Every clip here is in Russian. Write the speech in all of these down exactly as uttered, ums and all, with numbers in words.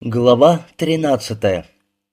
Глава тринадцатая.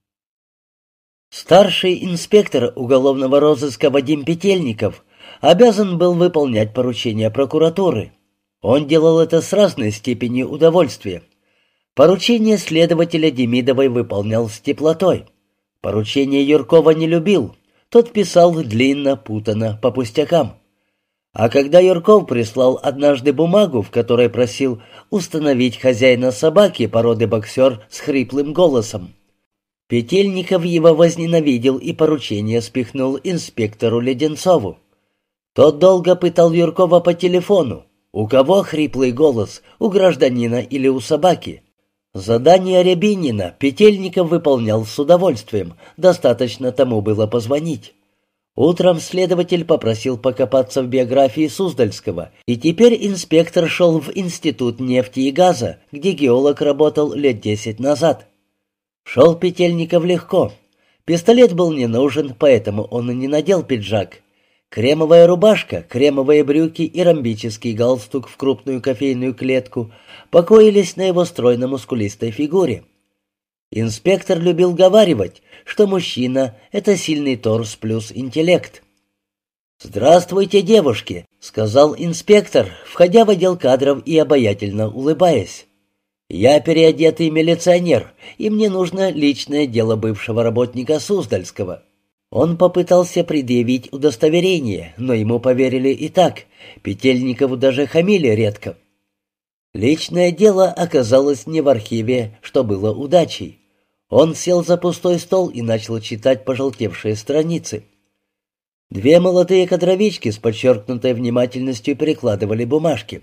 Старший инспектор уголовного розыска Вадим Петельников обязан был выполнять поручения прокуратуры. Он делал это с разной степенью удовольствия. Поручение следователя Демидовой выполнял с теплотой. Поручение Юркова не любил. Тот писал длинно, путано, по пустякам. А когда Юрков прислал однажды бумагу, в которой просил установить хозяина собаки породы боксер с хриплым голосом, Петельников его возненавидел и поручение спихнул инспектору Леденцову. Тот долго пытал Юркова по телефону. У кого хриплый голос, у гражданина или у собаки? Задание Рябинина Петельников выполнял с удовольствием, достаточно тому было позвонить. Утром следователь попросил покопаться в биографии Суздальского, и теперь инспектор шел в Институт нефти и газа, где геолог работал лет десять назад. Шел Петельников легко. Пистолет был не нужен, поэтому он и не надел пиджак. Кремовая рубашка, кремовые брюки и ромбический галстук в крупную кофейную клетку покоились на его стройно-мускулистой фигуре. Инспектор любил говаривать, что мужчина — это сильный торс плюс интеллект. «Здравствуйте, девушки», — сказал инспектор, входя в отдел кадров и обаятельно улыбаясь. «Я переодетый милиционер, и мне нужно личное дело бывшего работника Суздальского». Он попытался предъявить удостоверение, но ему поверили и так. Петельникову даже хамили редко. Личное дело оказалось не в архиве, что было удачей. Он сел за пустой стол и начал читать пожелтевшие страницы. Две молодые кадровички с подчеркнутой внимательностью перекладывали бумажки.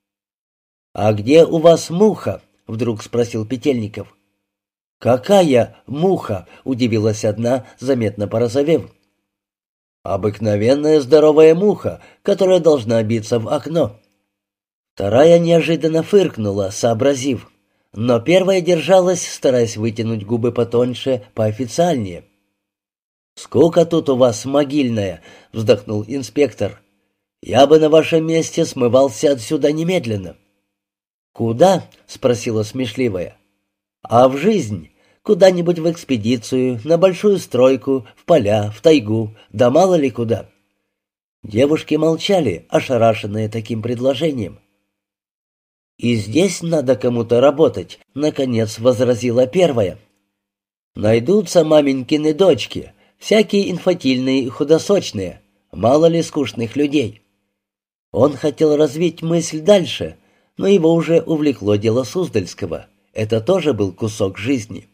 «А где у вас муха?» — вдруг спросил Петельников. «Какая муха?» — удивилась одна, заметно порозовев. «Обыкновенная здоровая муха, которая должна биться в окно». Вторая неожиданно фыркнула, сообразив, но первая держалась, стараясь вытянуть губы потоньше, поофициальнее. «Скука тут у вас могильная», — вздохнул инспектор. «Я бы на вашем месте смывался отсюда немедленно». «Куда?» — спросила смешливая. «А в жизнь. Куда-нибудь в экспедицию, на большую стройку, в поля, в тайгу, да мало ли куда». Девушки молчали, ошарашенные таким предложением. «И здесь надо кому-то работать», — наконец возразила первая. «Найдутся маменькины дочки, всякие инфантильные и худосочные, мало ли скучных людей». Он хотел развить мысль дальше, но его уже увлекло дело Суздальского. Это тоже был кусок жизни.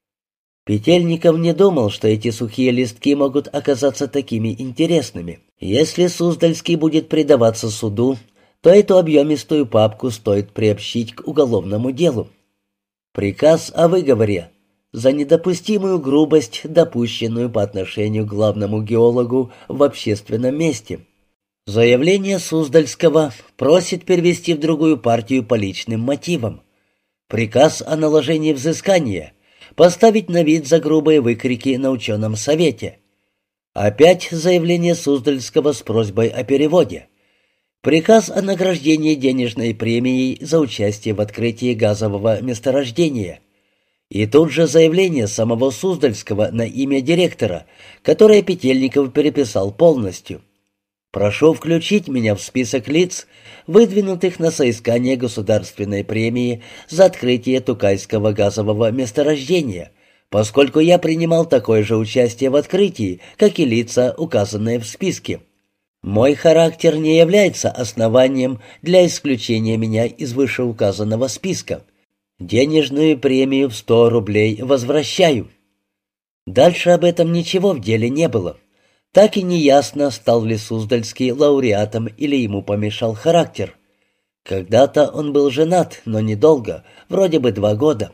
Петельников не думал, что эти сухие листки могут оказаться такими интересными. Если Суздальский будет предаваться суду, то эту объемистую папку стоит приобщить к уголовному делу. Приказ о выговоре за недопустимую грубость, допущенную по отношению к главному геологу в общественном месте. Заявление Суздальского просит перевести в другую партию по личным мотивам. Приказ о наложении взыскания, поставить на вид за грубые выкрики на ученом совете. Опять заявление Суздальского с просьбой о переводе. Приказ о награждении денежной премией за участие в открытии газового месторождения. И тут же заявление самого Суздальского на имя директора, которое Петельников переписал полностью. «Прошу включить меня в список лиц, выдвинутых на соискание государственной премии за открытие Тукайского газового месторождения, поскольку я принимал такое же участие в открытии, как и лица, указанные в списке. Мой характер не является основанием для исключения меня из вышеуказанного списка. Денежную премию в сто рублей возвращаю». Дальше об этом ничего в деле не было. Так и неясно, стал ли Суздальский лауреатом или ему помешал характер. Когда-то он был женат, но недолго, вроде бы два года.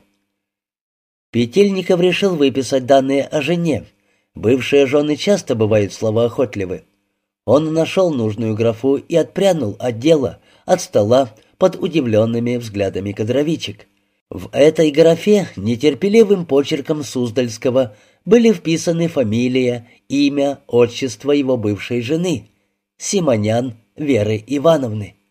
Петельников решил выписать данные о жене. Бывшие жены часто бывают словоохотливы. Он нашел нужную графу и отпрянул от дела, от стола, под удивленными взглядами кадровичек. В этой графе нетерпеливым почерком Суздальского были вписаны фамилия, имя, отчество его бывшей жены — Симонян Веры Ивановны.